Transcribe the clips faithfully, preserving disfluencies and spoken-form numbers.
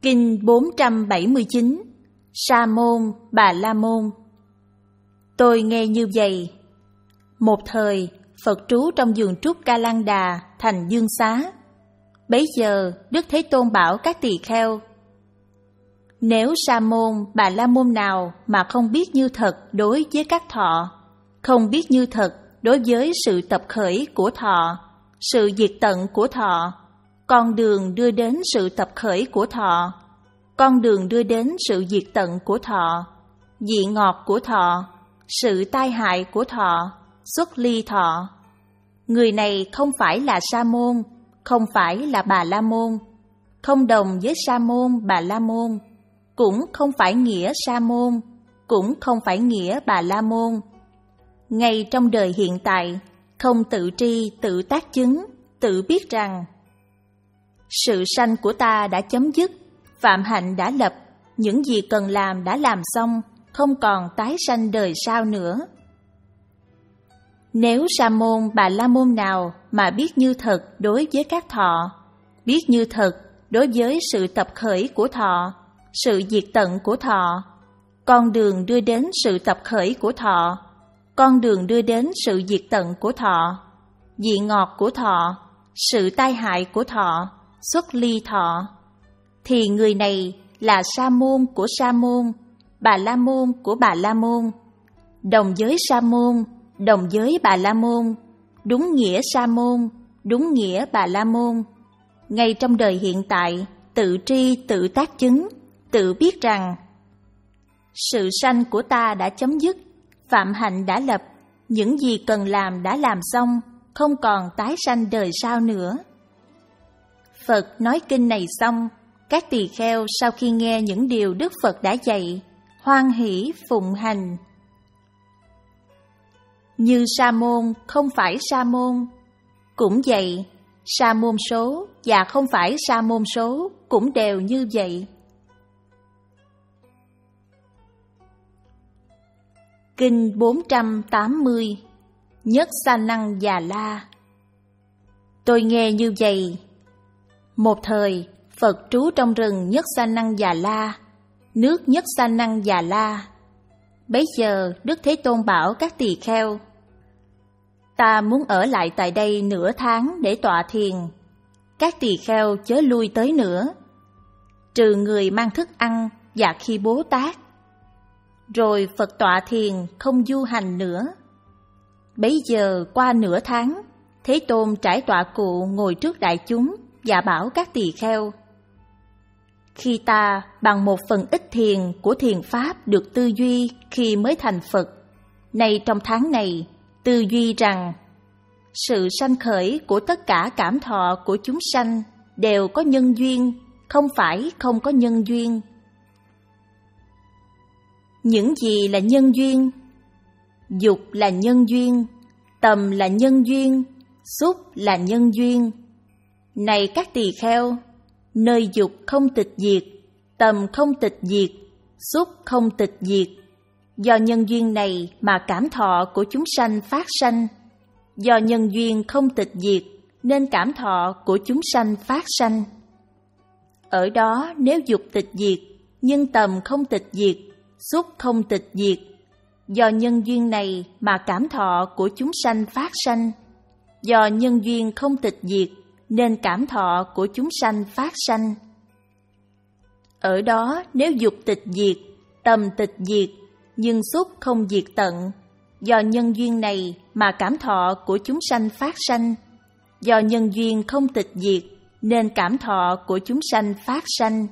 Kinh bốn trăm bảy mươi chín. Sa môn, Bà La môn. Tôi nghe như vậy. Một thời, Phật trú trong vườn trúc Ca Lan Đà, thành Dương Xá. Bấy giờ, Đức Thế Tôn bảo các tỳ kheo: nếu Sa môn, Bà La môn nào mà không biết như thật đối với các thọ, không biết như thật đối với sự tập khởi của thọ, sự diệt tận của thọ, con đường đưa đến sự tập khởi của thọ, con đường đưa đến sự diệt tận của thọ, vị ngọt của thọ, sự tai hại của thọ, xuất ly thọ. Người này không phải là Sa môn, không phải là Bà La môn, không đồng với Sa môn, Bà La môn, cũng không phải nghĩa Sa môn, cũng không phải nghĩa Bà La môn. Ngay trong đời hiện tại, không tự tri, tự tác chứng, tự biết rằng sự sanh của ta đã chấm dứt, phạm hạnh đã lập, những gì cần làm đã làm xong, không còn tái sanh đời sau nữa. Nếu Sa môn, Bà La môn nào mà biết như thật đối với các thọ, biết như thật đối với sự tập khởi của thọ, sự diệt tận của thọ, con đường đưa đến sự tập khởi của thọ, con đường đưa đến sự diệt tận của thọ, vị ngọt của thọ, sự tai hại của thọ, xuất ly thọ, thì người này là Sa môn của Sa môn, Bà La môn của Bà La môn, đồng với Sa môn, đồng với Bà La môn, đúng nghĩa Sa môn, đúng nghĩa Bà La môn. Ngay trong đời hiện tại, tự tri, tự tác chứng, tự biết rằng sự sanh của ta đã chấm dứt, phạm hạnh đã lập, những gì cần làm đã làm xong, không còn tái sanh đời sau nữa. Phật nói kinh này xong, các tỳ kheo sau khi nghe những điều Đức Phật đã dạy, hoan hỷ phụng hành. Như Sa môn không phải Sa môn, cũng vậy, Sa môn số và không phải Sa môn số cũng đều như vậy. Kinh bốn trăm tám mươi. Nhất Sa Năng Già La. Tôi nghe như vậy. Một thời, Phật trú trong rừng Nhất Sa Năng Già La, nước Nhất Sa Năng Già La. Bấy giờ, Đức Thế Tôn bảo các tỳ kheo: ta muốn ở lại tại đây nửa tháng để tọa thiền. Các tỳ kheo chớ lui tới nữa, trừ người mang thức ăn và khi Bố Tát. Rồi Phật tọa thiền không du hành nữa. Bấy giờ qua nửa tháng, Thế Tôn trải tọa cụ ngồi trước đại chúng và bảo các tỳ kheo: khi ta bằng một phần ít thiền của thiền pháp được tư duy khi mới thành Phật, nay trong tháng này tư duy rằng sự sanh khởi của tất cả cảm thọ của chúng sanh đều có nhân duyên, không phải không có nhân duyên. Những gì là nhân duyên? Dục là nhân duyên, tầm là nhân duyên, xúc là nhân duyên. Này các tỳ kheo, nơi dục không tịch diệt, tầm không tịch diệt, xúc không tịch diệt. Do nhân duyên này mà cảm thọ của chúng sanh phát sanh. Do nhân duyên không tịch diệt nên cảm thọ của chúng sanh phát sanh. Ở đó nếu dục tịch diệt, nhưng tầm không tịch diệt, xúc không tịch diệt. Do nhân duyên này mà cảm thọ của chúng sanh phát sanh. Do nhân duyên không tịch diệt nên cảm thọ của chúng sanh phát sanh. Ở đó nếu dục tịch diệt, tầm tịch diệt, nhưng xúc không diệt tận. Do nhân duyên này mà cảm thọ của chúng sanh phát sanh. Do nhân duyên không tịch diệt nên cảm thọ của chúng sanh phát sanh.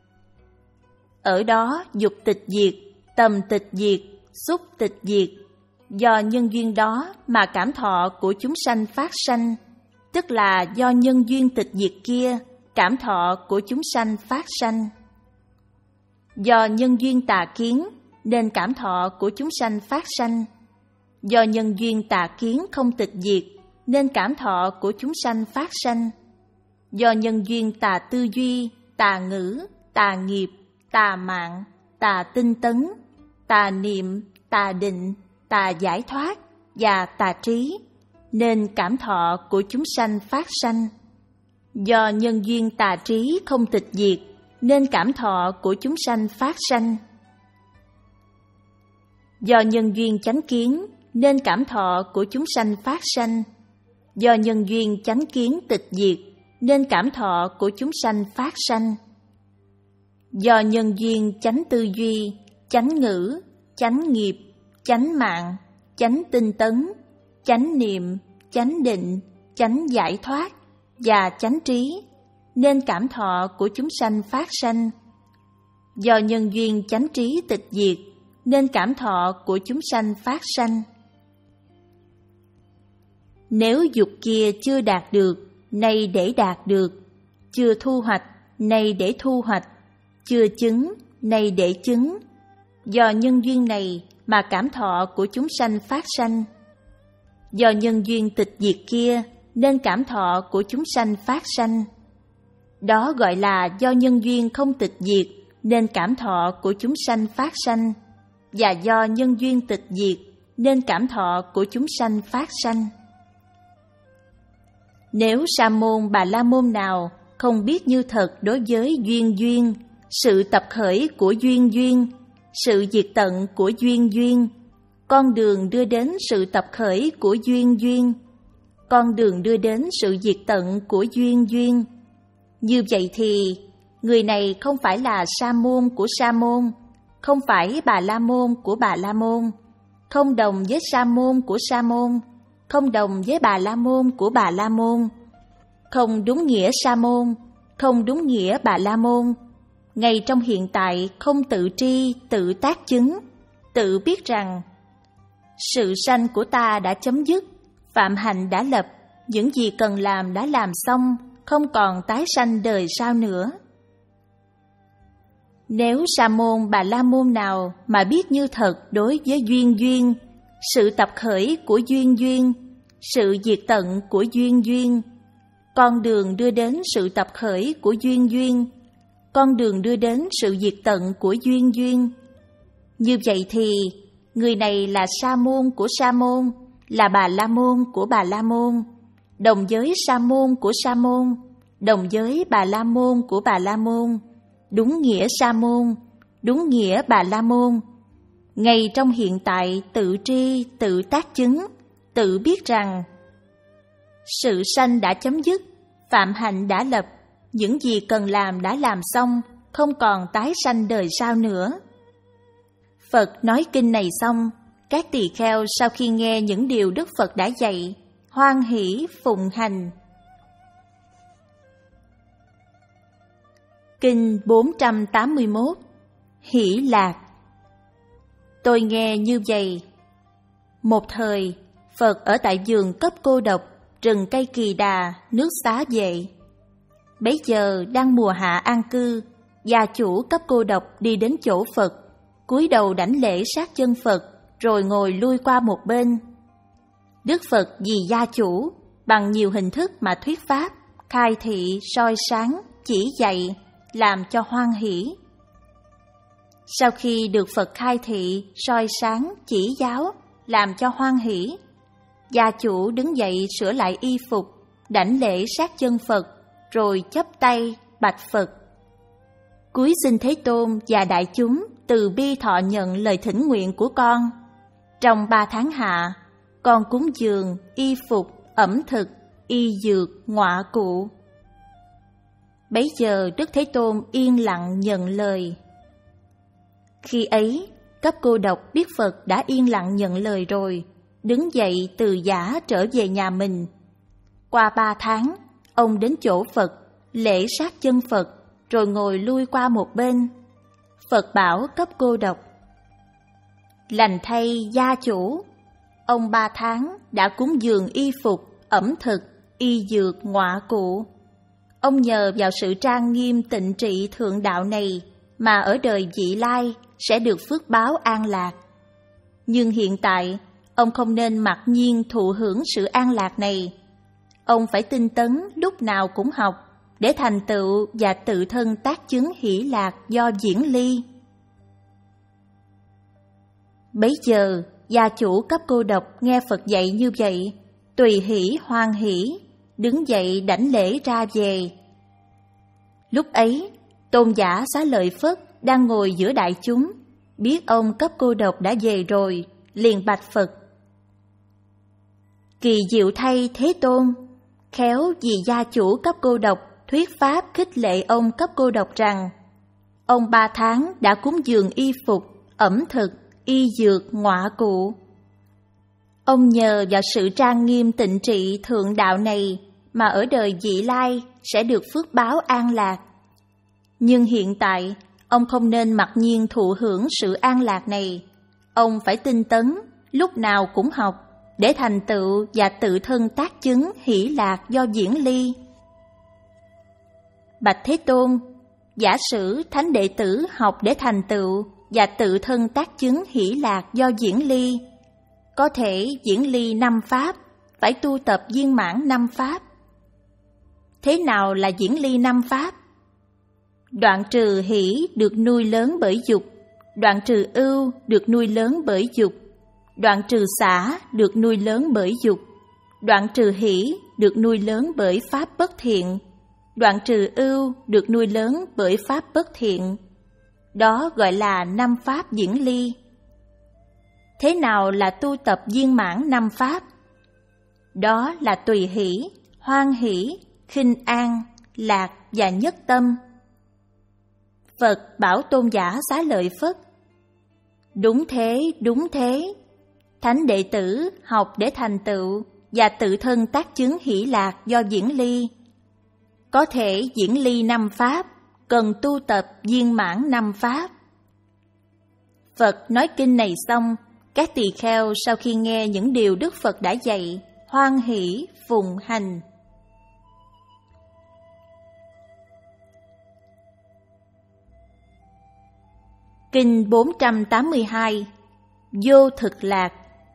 Ở đó dục tịch diệt, tầm tịch diệt, xúc tịch diệt. Do nhân duyên đó mà cảm thọ của chúng sanh phát sanh, tức là do nhân duyên tịch diệt kia, cảm thọ của chúng sanh phát sanh. Do nhân duyên tà kiến nên cảm thọ của chúng sanh phát sanh. Do nhân duyên tà kiến không tịch diệt nên cảm thọ của chúng sanh phát sanh. Do nhân duyên tà tư duy, tà ngữ, tà nghiệp, tà mạng, tà tinh tấn, tà niệm, tà định, tà giải thoát và tà trí nên cảm thọ của chúng sanh phát sanh. Do nhân duyên tà trí không tịch diệt nên cảm thọ của chúng sanh phát sanh. Do nhân duyên chánh kiến nên cảm thọ của chúng sanh phát sanh. Do nhân duyên chánh kiến tịch diệt nên cảm thọ của chúng sanh phát sanh. Do nhân duyên chánh tư duy, chánh ngữ, chánh nghiệp, chánh mạng, chánh tinh tấn, chánh niệm, chánh định, chánh giải thoát và chánh trí nên cảm thọ của chúng sanh phát sanh. Do nhân duyên chánh trí tịch diệt nên cảm thọ của chúng sanh phát sanh. Nếu dục kia chưa đạt được, nay để đạt được, chưa thu hoạch, nay để thu hoạch, chưa chứng, nay để chứng, do nhân duyên này mà cảm thọ của chúng sanh phát sanh. Do nhân duyên tịch diệt kia nên cảm thọ của chúng sanh phát sanh. Đó gọi là do nhân duyên không tịch diệt nên cảm thọ của chúng sanh phát sanh, và do nhân duyên tịch diệt nên cảm thọ của chúng sanh phát sanh. Nếu sa môn bà la môn nào không biết như thật đối với duyên duyên, sự tập khởi của duyên duyên, sự diệt tận của duyên duyên, con đường đưa đến sự tập khởi của duyên duyên, con đường đưa đến sự diệt tận của duyên duyên, như vậy thì người này không phải là sa môn của sa môn, không phải bà la môn của bà la môn, không đồng với sa môn của sa môn, không đồng với bà la môn của bà la môn, không đúng nghĩa sa môn, không đúng nghĩa bà la môn. Ngay trong hiện tại không tự tri, tự tác chứng, tự biết rằng sự sanh của ta đã chấm dứt, phạm hạnh đã lập, những gì cần làm đã làm xong, không còn tái sanh đời sau nữa. Nếu sa môn bà la môn nào mà biết như thật đối với duyên duyên, sự tập khởi của duyên duyên, sự diệt tận của duyên duyên, con đường đưa đến sự tập khởi của duyên duyên, con đường đưa đến sự diệt tận của duyên duyên, như vậy thì người này là sa môn của sa môn, là bà la môn của bà la môn, đồng với sa môn của sa môn, đồng với bà la môn của bà la môn, đúng nghĩa sa môn, đúng nghĩa bà la môn. Ngay trong hiện tại tự tri, tự tác chứng, tự biết rằng sự sanh đã chấm dứt, phạm hạnh đã lập, những gì cần làm đã làm xong, không còn tái sanh đời sau nữa. Phật nói kinh này xong, các tỳ kheo sau khi nghe những điều Đức Phật đã dạy, hoan hỷ phụng hành. Kinh bốn trăm tám mươi mốt. Hỷ lạc. Tôi nghe như vậy. Một thời, Phật ở tại vườn Cấp Cô Độc, rừng cây Kỳ Đà, nước Xá Vệ. Bấy giờ đang mùa hạ an cư, gia chủ Cấp Cô Độc đi đến chỗ Phật, cúi đầu đảnh lễ sát chân Phật, rồi ngồi lui qua một bên. Đức Phật vì gia chủ, bằng nhiều hình thức mà thuyết pháp, khai thị, soi sáng, chỉ dạy, làm cho hoan hỷ. Sau khi được Phật khai thị, soi sáng, chỉ giáo, làm cho hoan hỷ, gia chủ đứng dậy sửa lại y phục, đảnh lễ sát chân Phật, rồi chắp tay bạch Phật: Cúi xin Thế Tôn và đại chúng từ bi thọ nhận lời thỉnh nguyện của con. Trong ba tháng hạ, con cúng dường, y phục, ẩm thực, y dược, ngọa cụ. Bấy giờ Đức Thế Tôn yên lặng nhận lời. Khi ấy, Cấp Cô Độc biết Phật đã yên lặng nhận lời rồi, đứng dậy từ giã trở về nhà mình. Qua ba tháng, ông đến chỗ Phật, lễ sát chân Phật, rồi ngồi lui qua một bên. Phật bảo Cấp Cô Độc: Lành thay gia chủ, ông ba tháng đã cúng dường y phục, ẩm thực, y dược, ngọa cụ. Ông nhờ vào sự trang nghiêm tịnh trị thượng đạo này mà ở đời vị lai sẽ được phước báo an lạc. Nhưng hiện tại, ông không nên mặc nhiên thụ hưởng sự an lạc này. Ông phải tinh tấn lúc nào cũng học để thành tựu và tự thân tác chứng hỷ lạc do diễn ly. Bấy giờ, gia chủ Cấp Cô Độc nghe Phật dạy như vậy, tùy hỷ hoan hỷ, đứng dậy đảnh lễ ra về. Lúc ấy, Tôn giả Xá Lợi Phất đang ngồi giữa đại chúng, biết ông cấp cô độc đã về rồi, liền bạch Phật. Kỳ diệu thay Thế Tôn, khéo vì gia chủ cấp cô độc thuyết pháp khích lệ ông cấp cô độc rằng ông ba tháng đã cúng dường y phục, ẩm thực, y dược, ngọa cụ. Ông nhờ vào sự trang nghiêm tịnh trị thượng đạo này mà ở đời vị lai sẽ được phước báo an lạc. Nhưng hiện tại, ông không nên mặc nhiên thụ hưởng sự an lạc này. Ông phải tinh tấn, lúc nào cũng học, để thành tựu và tự thân tác chứng hỷ lạc do diễn ly. Bạch Thế Tôn, giả sử thánh đệ tử học để thành tựu và tự thân tác chứng hỷ lạc do diễn ly, có thể diễn ly năm pháp, phải tu tập viên mãn năm pháp. Thế nào là diễn ly năm pháp? Đoạn trừ hỷ được nuôi lớn bởi dục, đoạn trừ ưu được nuôi lớn bởi dục, đoạn trừ xả được nuôi lớn bởi dục, đoạn trừ hỷ được nuôi lớn bởi pháp bất thiện, đoạn trừ ưu được nuôi lớn bởi pháp bất thiện. Đó gọi là năm pháp diễn ly. Thế nào là tu tập viên mãn năm pháp? Đó là tùy hỷ, hoan hỷ, khinh an, lạc và nhất tâm. Phật bảo Tôn giả Xá Lợi Phất: đúng thế, đúng thế. Thánh đệ tử học để thành tựu và tự thân tác chứng hỷ lạc do diễn ly. Có thể diễn ly năm pháp, cần tu tập viên mãn năm pháp. Phật nói kinh này xong, các tỳ kheo sau khi nghe những điều Đức Phật đã dạy, hoan hỷ phụng hành. Kinh bốn trăm tám mươi hai. Vô thực lạc.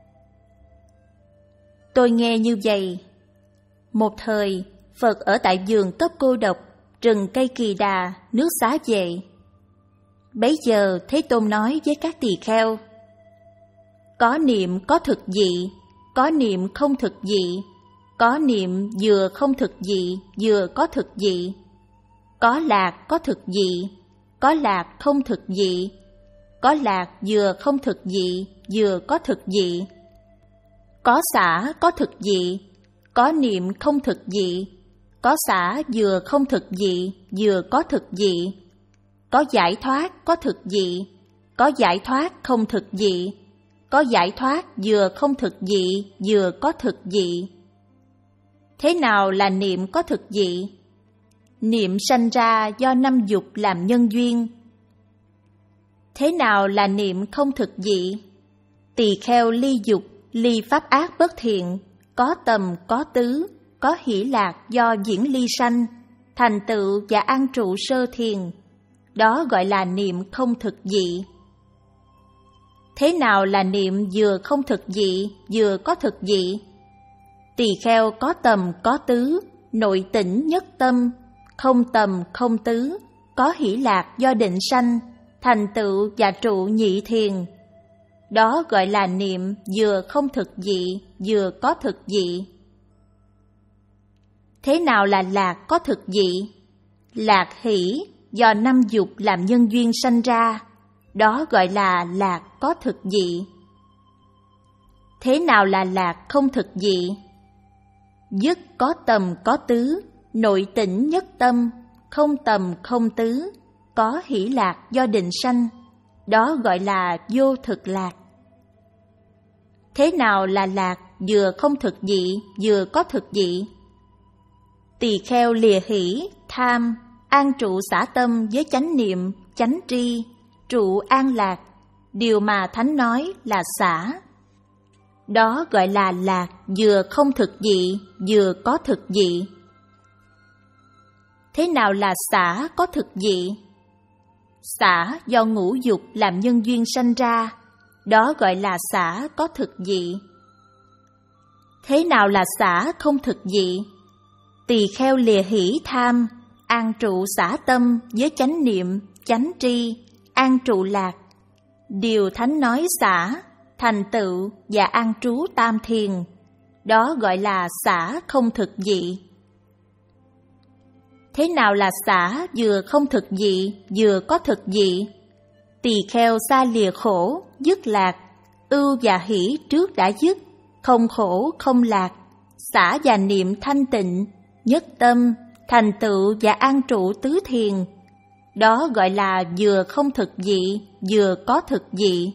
Tôi nghe như vậy. Một thời, Phật ở tại vườn cấp cô độc, rừng cây Kỳ Đà, nước Xá Vệ. Bấy giờ Thế Tôn nói với các tỳ kheo: có niệm có thực dị, có niệm không thực dị, có niệm vừa không thực dị, vừa có thực dị, có lạc có thực dị, có lạc không thực dị, có lạc vừa không thực dị, vừa có thực dị, có xả có thực dị, có niệm không thực dị, có xả vừa không thực dị, vừa có thực dị, có giải thoát có thực dị, có giải thoát không thực dị, có giải thoát vừa không thực dị, vừa có thực dị. Thế nào là niệm có thực dị? Niệm sanh ra do năm dục làm nhân duyên. Thế nào là niệm không thực dị? Tỳ kheo ly dục, ly pháp ác bất thiện, có tầm có tứ, có hỷ lạc do diễn ly sanh, thành tựu và an trụ sơ thiền. Đó gọi là niệm không thực dị. Thế nào là niệm vừa không thực dị, vừa có thực dị? Tỳ kheo có tầm có tứ, nội tỉnh nhất tâm, không tầm không tứ, có hỷ lạc do định sanh, thành tựu và trụ nhị thiền. Đó gọi là niệm vừa không thực dị, vừa có thực dị. Thế nào là lạc có thực dị? Lạc hỷ do năm dục làm nhân duyên sanh ra. Đó gọi là lạc có thực dị. Thế nào là lạc không thực dị? Dứt có tầm có tứ, nội tỉnh nhất tâm, không tầm không tứ, có hỷ lạc do định sanh. Đó gọi là vô thực lạc. Thế nào là lạc vừa không thực dị, vừa có thực dị? Tỳ kheo lìa hỷ, tham, an trụ xả tâm với chánh niệm, chánh tri, trụ an lạc, điều mà Thánh nói là xả. Đó gọi là lạc vừa không thực dị, vừa có thực dị. Thế nào là xả có thực dị? Xả do ngũ dục làm nhân duyên sanh ra. Đó gọi là xả có thực dị. Thế nào là xả không thực dị? Tỳ kheo lìa hỷ tham, an trụ xả tâm với chánh niệm, chánh tri, an trụ lạc, điều Thánh nói xả, thành tựu và an trú tam thiền. Đó gọi là xả không thực dị. Thế nào là xả vừa không thực dị, vừa có thực dị? Tỳ kheo xa lìa khổ, dứt lạc, ưu và hỷ trước đã dứt, không khổ không lạc, xả và niệm thanh tịnh, nhất tâm, thành tựu và an trụ tứ thiền. Đó gọi là vừa không thực dị, vừa có thực dị.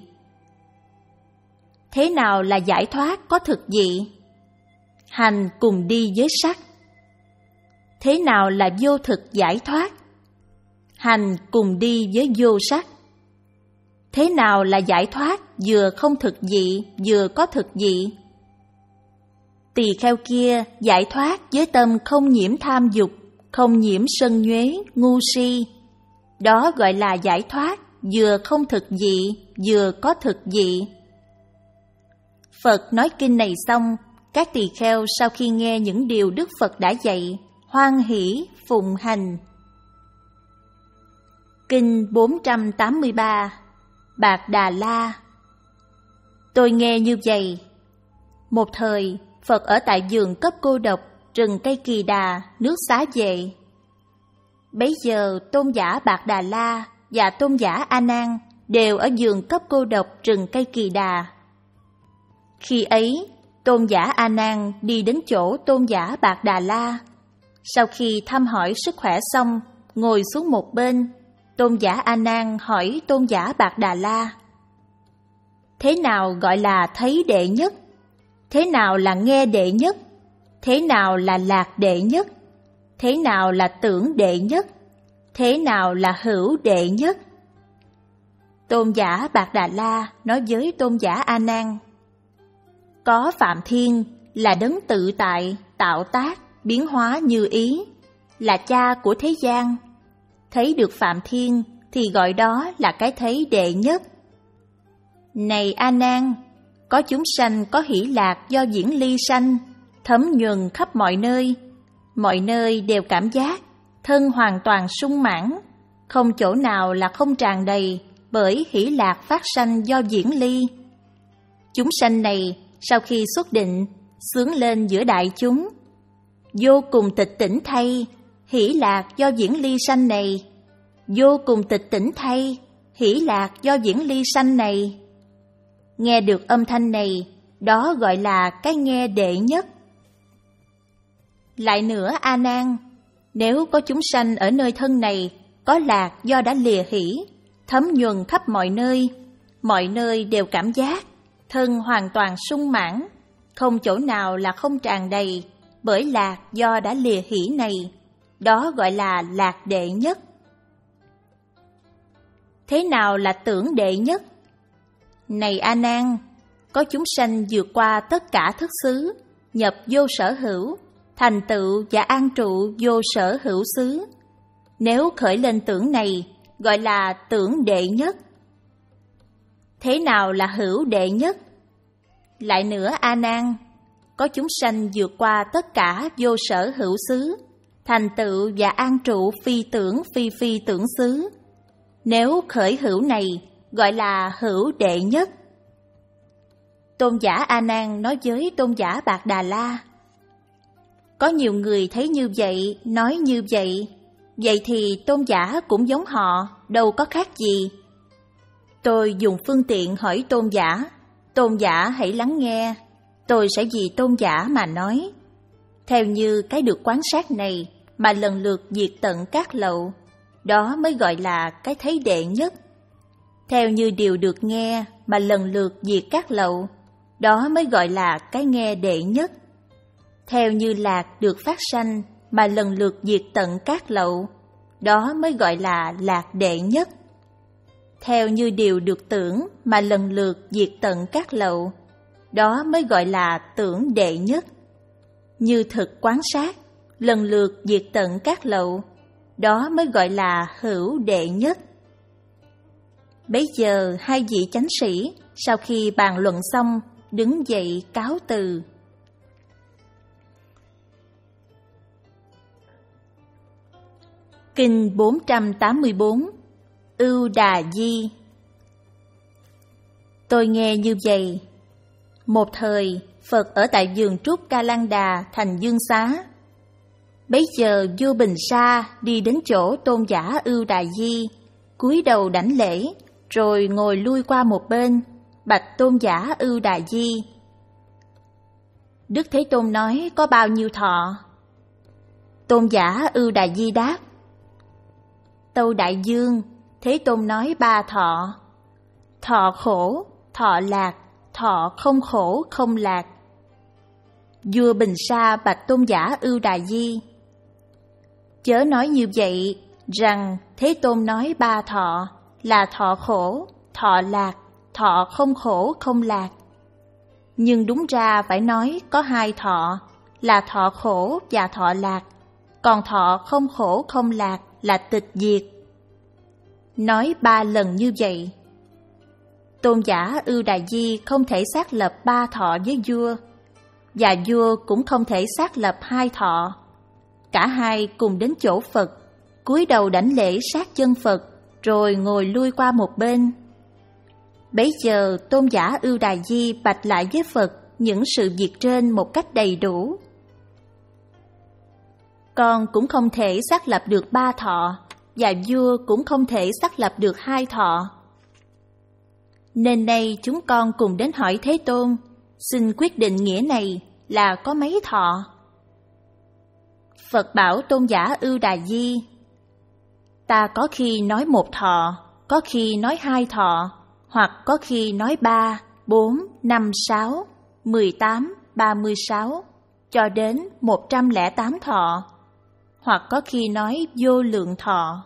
Thế nào là giải thoát có thực dị? Hành cùng đi với sắc. Thế nào là vô thực giải thoát? Hành cùng đi với vô sắc. Thế nào là giải thoát vừa không thực dị, vừa có thực dị? Tỳ kheo kia giải thoát với tâm không nhiễm tham dục, không nhiễm sân nhuế, ngu si. Đó gọi là giải thoát vừa không thực dị, vừa có thực dị. Phật nói kinh này xong, các tỳ kheo sau khi nghe những điều Đức Phật đã dạy, hoan hỷ phụng hành. Kinh bốn trăm tám mươi ba, Bạc Đà La. Tôi nghe như vậy. Một thời, Phật ở tại vườn cấp cô độc, rừng cây Kỳ Đà, nước Xá Vệ. Bấy giờ tôn giả Bạc Đà La và tôn giả A Nan đều ở vườn cấp cô độc rừng cây Kỳ Đà. Khi ấy, tôn giả A Nan đi đến chỗ tôn giả Bạc Đà La. Sau khi thăm hỏi sức khỏe xong, ngồi xuống một bên, tôn giả A Nan hỏi tôn giả Bạc Đà La: thế nào gọi là thấy đệ nhất? Thế nào là nghe đệ nhất? Thế nào là lạc đệ nhất? Thế nào là tưởng đệ nhất? Thế nào là hữu đệ nhất? Tôn giả Bạc Đà La nói với tôn giả A Nan: có Phạm Thiên là đấng tự tại, tạo tác, biến hóa như ý, là cha của thế gian. Thấy được Phạm Thiên thì gọi đó là cái thấy đệ nhất. Này A Nan, có chúng sanh có hỷ lạc do diễn ly sanh, thấm nhuần khắp mọi nơi, mọi nơi đều cảm giác, thân hoàn toàn sung mãn, không chỗ nào là không tràn đầy bởi hỷ lạc phát sanh do diễn ly. Chúng sanh này sau khi xuất định, sướng lên giữa đại chúng, vô cùng tịch tỉnh thay, hỷ lạc do diễn ly sanh này, vô cùng tịch tỉnh thay, hỷ lạc do diễn ly sanh này. Nghe được âm thanh này, đó gọi là cái nghe đệ nhất. Lại nữa A Nan, nếu có chúng sanh ở nơi thân này có lạc do đã lìa hỷ, thấm nhuần khắp mọi nơi, mọi nơi đều cảm giác, thân hoàn toàn sung mãn, không chỗ nào là không tràn đầy bởi lạc do đã lìa hỷ này, đó gọi là lạc đệ nhất. Thế nào là tưởng đệ nhất? Này A Nan, có chúng sanh vượt qua tất cả thức xứ, nhập vô sở hữu, thành tựu và an trụ vô sở hữu xứ. Nếu khởi lên tưởng này, gọi là tưởng đệ nhất. Thế nào là hữu đệ nhất? Lại nữa A Nan, có chúng sanh vượt qua tất cả vô sở hữu xứ, thành tựu và an trụ phi tưởng phi phi tưởng xứ. Nếu khởi hữu này, gọi là hữu đệ nhất. Tôn giả A Nan nói với tôn giả Bạc Đà La: có nhiều người thấy như vậy, nói như vậy, vậy thì tôn giả cũng giống họ, đâu có khác gì. Tôi dùng phương tiện hỏi tôn giả, tôn giả hãy lắng nghe, tôi sẽ vì tôn giả mà nói. Theo như cái được quan sát này mà lần lượt diệt tận các lậu, đó mới gọi là cái thấy đệ nhất. Theo như điều được nghe mà lần lượt diệt các lậu, đó mới gọi là cái nghe đệ nhất. Theo như lạc được phát sanh mà lần lượt diệt tận các lậu, đó mới gọi là lạc đệ nhất. Theo như điều được tưởng mà lần lượt diệt tận các lậu, đó mới gọi là tưởng đệ nhất. Như thực quán sát, lần lượt diệt tận các lậu, đó mới gọi là hữu đệ nhất. Bấy giờ hai vị chánh sĩ sau khi bàn luận xong, đứng dậy cáo từ. Kinh bốn trăm tám mươi bốn, Ưu Đà Di. Tôi nghe như vậy. Một thời, Phật ở tại vườn trúc Ca Lan Đà thành Dương Xá. Bấy giờ vua Bình Sa đi đến chỗ Tôn giả Ưu Đà Di, cúi đầu đảnh lễ, rồi ngồi lui qua một bên, bạch Tôn giả Ưu Đà Di: Đức Thế Tôn nói có bao nhiêu thọ? Tôn giả Ưu Đà Di đáp: Tâu Đại Dương, Thế Tôn nói ba thọ: thọ khổ, thọ lạc, thọ không khổ không lạc. Vua Bình Sa bạch Tôn giả Ưu Đà Di: Chớ nói như vậy, rằng Thế Tôn nói ba thọ là thọ khổ, thọ lạc, thọ không khổ không lạc. Nhưng đúng ra phải nói có hai thọ là thọ khổ và thọ lạc, còn thọ không khổ không lạc là tịch diệt. Nói ba lần như vậy. Tôn giả Ưu Đà Di không thể xác lập ba thọ với vua, và vua cũng không thể xác lập hai thọ. Cả hai cùng đến chỗ Phật, cúi đầu đảnh lễ sát chân Phật, rồi ngồi lui qua một bên. Bấy giờ Tôn giả Ưu Đà Di bạch lại với Phật những sự việc trên một cách đầy đủ. Con cũng không thể xác lập được ba thọ, và vua cũng không thể xác lập được hai thọ. Nên nay chúng con cùng đến hỏi Thế Tôn, xin quyết định nghĩa này là có mấy thọ? Phật bảo Tôn giả Ưu Đà Di: Ta có khi nói một thọ, có khi nói hai thọ, hoặc có khi nói ba, bốn, năm, sáu, mười tám, ba mươi sáu, cho đến một trăm lẻ tám thọ, hoặc có khi nói vô lượng thọ.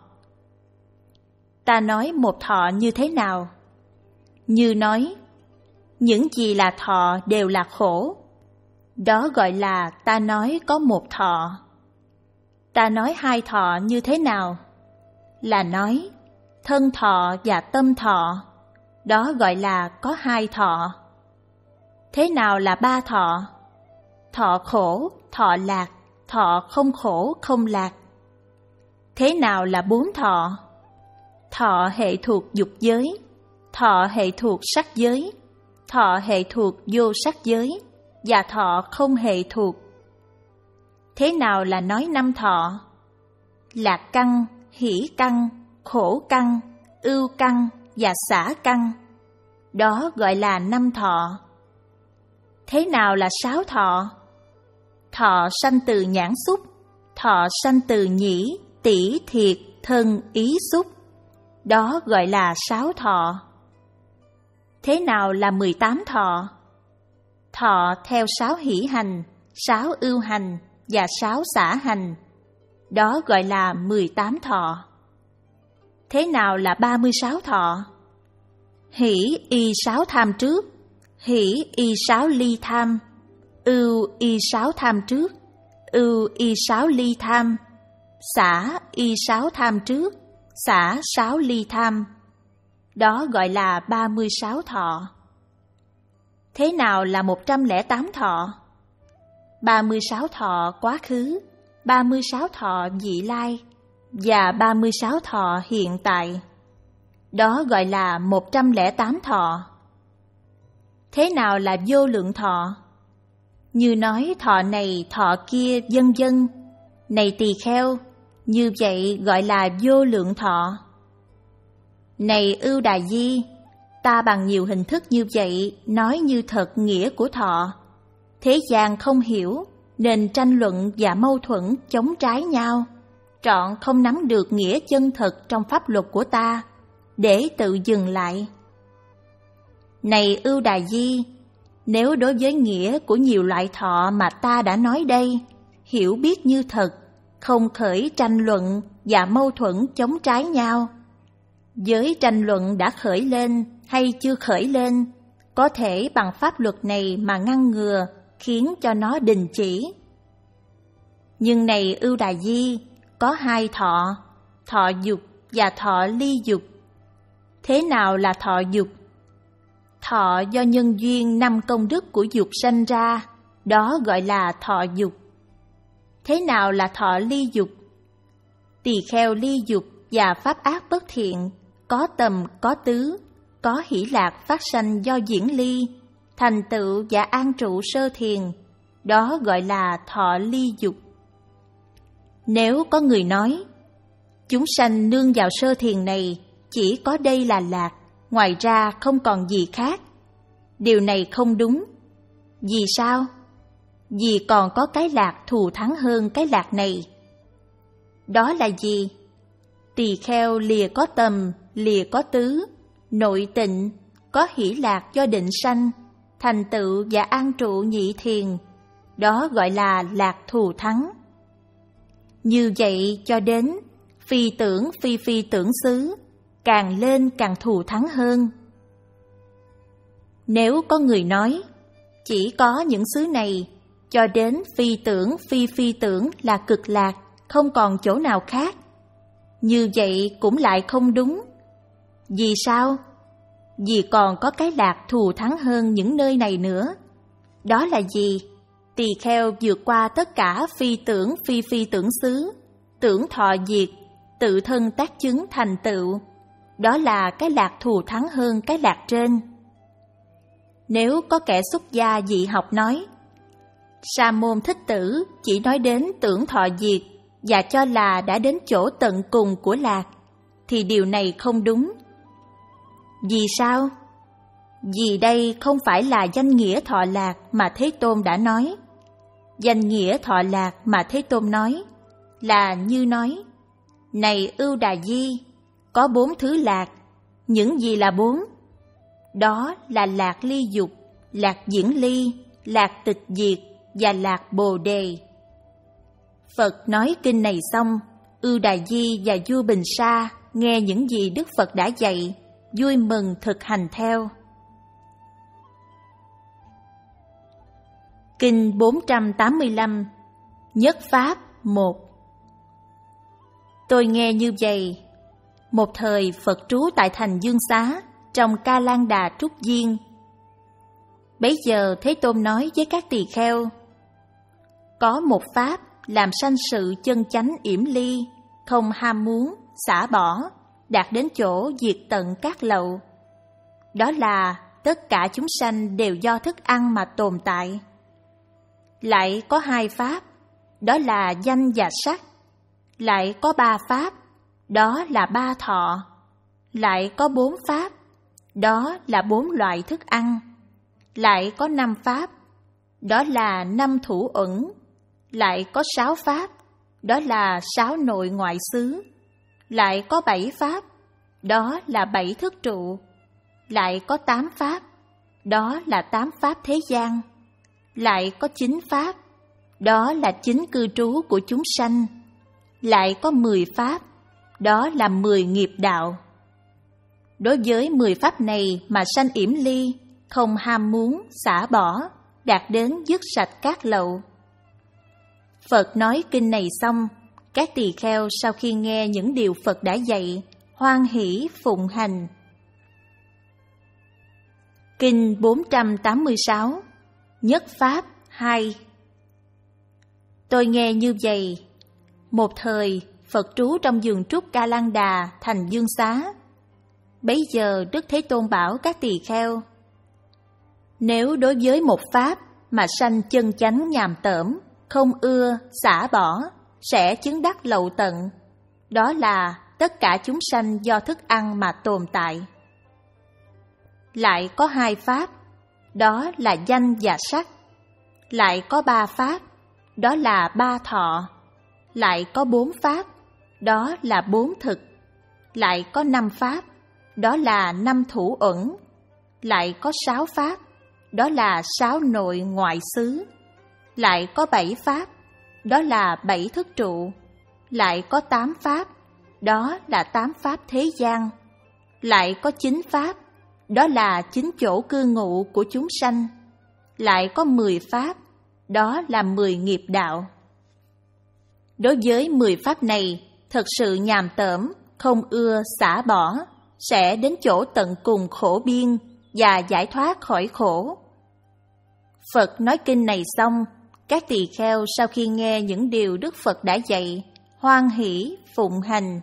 Ta nói một thọ như thế nào? Như nói, những gì là thọ đều là khổ. Đó gọi là ta nói có một thọ. Ta nói hai thọ như thế nào? Là nói, thân thọ và tâm thọ. Đó gọi là có hai thọ. Thế nào là ba thọ? Thọ khổ, thọ lạc, thọ không khổ không lạc. Thế nào là bốn thọ? Thọ hệ thuộc dục giới, thọ hệ thuộc sắc giới, thọ hệ thuộc vô sắc giới, và thọ không hệ thuộc. Thế nào là nói năm thọ? Lạc căn, hỷ căn, khổ căn, ưu căn và xả căn. Đó gọi là năm thọ. Thế nào là sáu thọ? Thọ sanh từ nhãn xúc, thọ sanh từ nhĩ, tỷ, thiệt, thân, ý xúc. Đó gọi là sáu thọ. Thế nào là mười tám thọ? Thọ theo sáu hỷ hành, sáu ưu hành và sáu xả hành. Đó gọi là mười tám thọ. Thế nào là ba mươi sáu thọ? Hỷ y sáu tham trước, hỷ y sáu ly tham, ưu y sáu tham trước, ưu y sáu ly tham, xả y sáu tham trước, xả sáu ly tham. Đó gọi là ba mươi sáu thọ. Thế nào là một trăm lẻ tám thọ? ba mươi sáu thọ quá khứ, ba mươi sáu thọ vị lai và ba mươi sáu thọ hiện tại. Đó gọi là một trăm lẻ tám thọ. Thế nào là vô lượng thọ? Như nói thọ này, thọ kia, vân vân. Này tỳ kheo, như vậy gọi là vô lượng thọ. Này Ưu Đà Di, ta bằng nhiều hình thức như vậy nói như thật nghĩa của thọ. Thế gian không hiểu, nên tranh luận và mâu thuẫn chống trái nhau, trọn không nắm được nghĩa chân thật trong pháp luật của ta, để tự dừng lại. Này Ưu Đà Di, nếu đối với nghĩa của nhiều loại thọ mà ta đã nói đây, hiểu biết như thật, không khởi tranh luận và mâu thuẫn chống trái nhau, với tranh luận đã khởi lên hay chưa khởi lên, có thể bằng pháp luật này mà ngăn ngừa, khiến cho nó đình chỉ. Nhưng này Ưu Đà Di, có hai thọ, thọ dục và thọ ly dục. Thế nào là thọ dục? Thọ do nhân duyên năm công đức của dục sanh ra, đó gọi là thọ dục. Thế nào là thọ ly dục? Tỳ kheo ly dục và pháp ác bất thiện, có tầm có tứ, có hỷ lạc phát sanh do diễn ly, thành tựu và an trụ sơ thiền, đó gọi là thọ ly dục. Nếu có người nói, chúng sanh nương vào sơ thiền này, chỉ có đây là lạc, ngoài ra không còn gì khác. Điều này không đúng. Vì sao? Vì còn có cái lạc thù thắng hơn cái lạc này. Đó là gì? Tỳ kheo lìa có tầm, lìa có tứ, nội tịnh, có hỷ lạc do định sanh, thành tựu và an trụ nhị thiền. Đó gọi là lạc thù thắng. Như vậy cho đến phi tưởng phi phi tưởng xứ, càng lên càng thù thắng hơn. Nếu có người nói, chỉ có những xứ này, cho đến phi tưởng phi phi tưởng là cực lạc, không còn chỗ nào khác. Như vậy cũng lại không đúng. Vì sao? Vì còn có cái lạc thù thắng hơn những nơi này nữa. Đó là gì? Tỳ kheo vượt qua tất cả phi tưởng phi phi tưởng xứ, tưởng thọ diệt, tự thân tác chứng thành tựu. Đó là cái lạc thù thắng hơn cái lạc trên. Nếu có kẻ xuất gia dị học nói, Sa môn Thích Tử chỉ nói đến tưởng thọ diệt và cho là đã đến chỗ tận cùng của lạc, thì điều này không đúng. Vì sao? Vì đây không phải là danh nghĩa thọ lạc mà Thế Tôn đã nói. Danh nghĩa thọ lạc mà Thế Tôn nói là như nói, này Ưu Đà Di, có bốn thứ lạc. Những gì là bốn? Đó là lạc ly dục, lạc diễn ly, lạc tịch diệt và lạc bồ đề. Phật nói kinh này xong, Ưu Đà Di và vua Bình Sa nghe những gì Đức Phật đã dạy, vui mừng thực hành theo. Kinh bốn trăm tám mươi lăm, Nhất Pháp một. Tôi nghe như vậy. Một thời Phật trú tại thành Dương Xá, trong Ca Lan Đà Trúc Viên. Bấy giờ Thế Tôn nói với các tỳ kheo, có một pháp làm sanh sự chân chánh yểm ly, không ham muốn, xả bỏ, đạt đến chỗ diệt tận các lậu. Đó là tất cả chúng sanh đều do thức ăn mà tồn tại. Lại có hai pháp, đó là danh và sắc. Lại có ba pháp, đó là ba thọ. Lại có bốn pháp, đó là bốn loại thức ăn. Lại có năm pháp, đó là năm thủ uẩn. Lại có sáu pháp, đó là sáu nội ngoại xứ. Lại có bảy pháp, đó là bảy thức trụ. Lại có tám pháp, đó là tám pháp thế gian. Lại có chín pháp, đó là chín cư trú của chúng sanh. Lại có mười pháp, đó là mười nghiệp đạo. Đối với mười pháp này mà sanh yểm ly, không ham muốn, xả bỏ, đạt đến dứt sạch các lậu. Phật nói kinh này xong, các tỳ kheo sau khi nghe những điều Phật đã dạy, hoan hỷ phụng hành. Kinh bốn trăm tám mươi sáu, Nhất Pháp hai. Tôi nghe như vậy. Một thời, Phật trú trong vườn trúc Ca Lan Đà, thành Dương Xá. Bấy giờ Đức Thế Tôn bảo các tỳ kheo, nếu đối với một pháp mà sanh chân chánh nhàm tởm, không ưa, xả bỏ, sẽ chứng đắc lậu tận. Đó là tất cả chúng sanh do thức ăn mà tồn tại. Lại có hai pháp, đó là danh và sắc. Lại có ba pháp, đó là ba thọ. Lại có bốn pháp, đó là bốn thực. Lại có năm pháp, đó là năm thủ uẩn. Lại có sáu pháp, đó là sáu nội ngoại xứ. Lại có bảy pháp, đó là bảy thức trụ. Lại có tám pháp, đó là tám pháp thế gian. Lại có chín pháp, đó là chín chỗ cư ngụ của chúng sanh. Lại có mười pháp, đó là mười nghiệp đạo. Đối với mười pháp này, thật sự nhàm tởm, không ưa, xả bỏ, sẽ đến chỗ tận cùng khổ biên và giải thoát khỏi khổ. Phật nói kinh này xong, các tỳ kheo sau khi nghe những điều Đức Phật đã dạy, hoan hỷ phụng hành.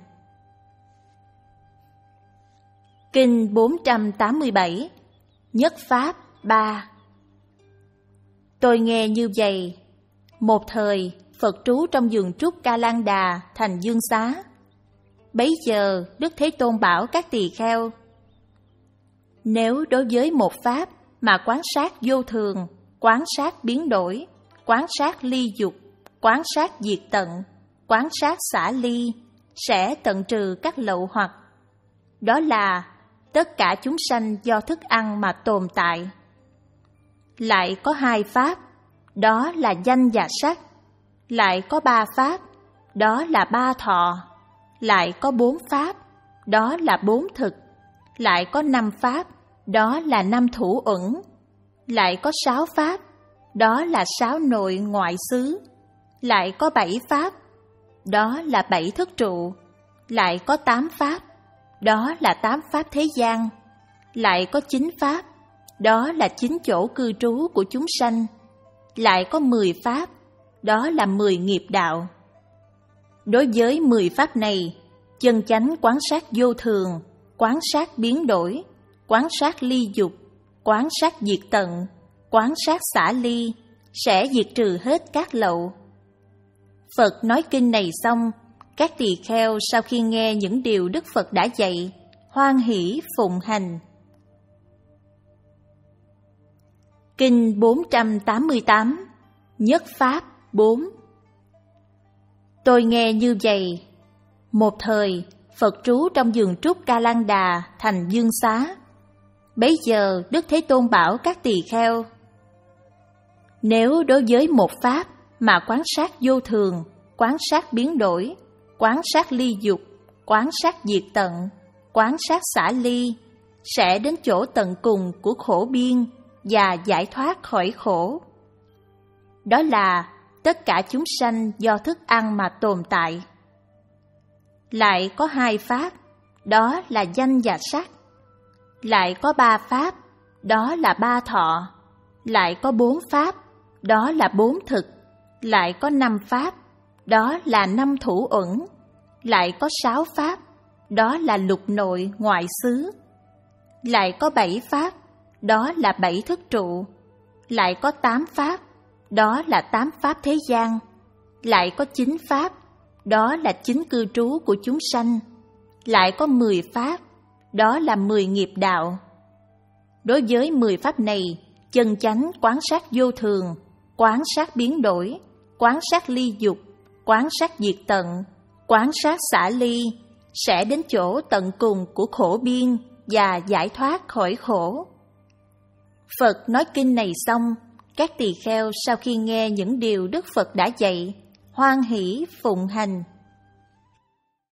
Kinh bốn trăm tám mươi bảy, Nhất Pháp ba. Tôi nghe như vậy. Một thời, Phật trú trong vườn trúc Ca Lan Đà thành Dương Xá. Bấy giờ Đức Thế Tôn bảo các tỳ kheo: nếu đối với một pháp mà quán sát vô thường, quán sát biến đổi, quán sát ly dục, quán sát diệt tận, quán sát xả ly, sẽ tận trừ các lậu hoặc. Đó là tất cả chúng sanh do thức ăn mà tồn tại. Lại có hai pháp, đó là danh và sắc. Lại có ba pháp, đó là ba thọ. Lại có bốn pháp, đó là bốn thực. Lại có năm pháp, đó là năm thủ uẩn. Lại có sáu pháp, đó là sáu nội ngoại xứ. Lại có bảy pháp, đó là bảy thức trụ. Lại có tám pháp, đó là tám pháp thế gian. Lại có chín pháp, đó là chín chỗ cư trú của chúng sanh. Lại có mười pháp, đó là mười nghiệp đạo. Đối với mười pháp này, chân chánh quán sát vô thường, quán sát biến đổi, quán sát ly dục, quán sát diệt tận, quán sát xả ly, sẽ diệt trừ hết các lậu. Phật nói kinh này xong, các tỳ kheo sau khi nghe những điều Đức Phật đã dạy, hoan hỷ phụng hành. Kinh bốn trăm tám mươi tám, Nhất Pháp bốn. Tôi nghe như vậy. Một thời, Phật trú trong vườn trúc Ca Lan Đà thành Dương Xá. Bấy giờ Đức Thế Tôn bảo các tỳ kheo: nếu đối với một pháp mà quán sát vô thường, quán sát biến đổi, quán sát ly dục, quán sát diệt tận, quán sát xả ly, sẽ đến chỗ tận cùng của khổ biên và giải thoát khỏi khổ. Đó là tất cả chúng sanh do thức ăn mà tồn tại. Lại có hai pháp, đó là danh và sắc. Lại có ba pháp, đó là ba thọ. Lại có bốn pháp, đó là bốn thực. Lại có năm pháp, đó là năm thủ uẩn. Lại có sáu pháp, đó là lục nội ngoại xứ. Lại có bảy pháp, đó là bảy thức trụ. Lại có tám pháp, đó là tám pháp thế gian. Lại có chín pháp, đó là chín cư trú của chúng sanh. Lại có mười pháp, đó là mười nghiệp đạo. Đối với mười pháp này, chân chánh quán sát vô thường, quán sát biến đổi, quán sát ly dục, quán sát diệt tận, quán sát xả ly, sẽ đến chỗ tận cùng của khổ biên và giải thoát khỏi khổ. Phật nói kinh này xong, các tỳ kheo sau khi nghe những điều Đức Phật đã dạy, hoan hỷ phụng hành.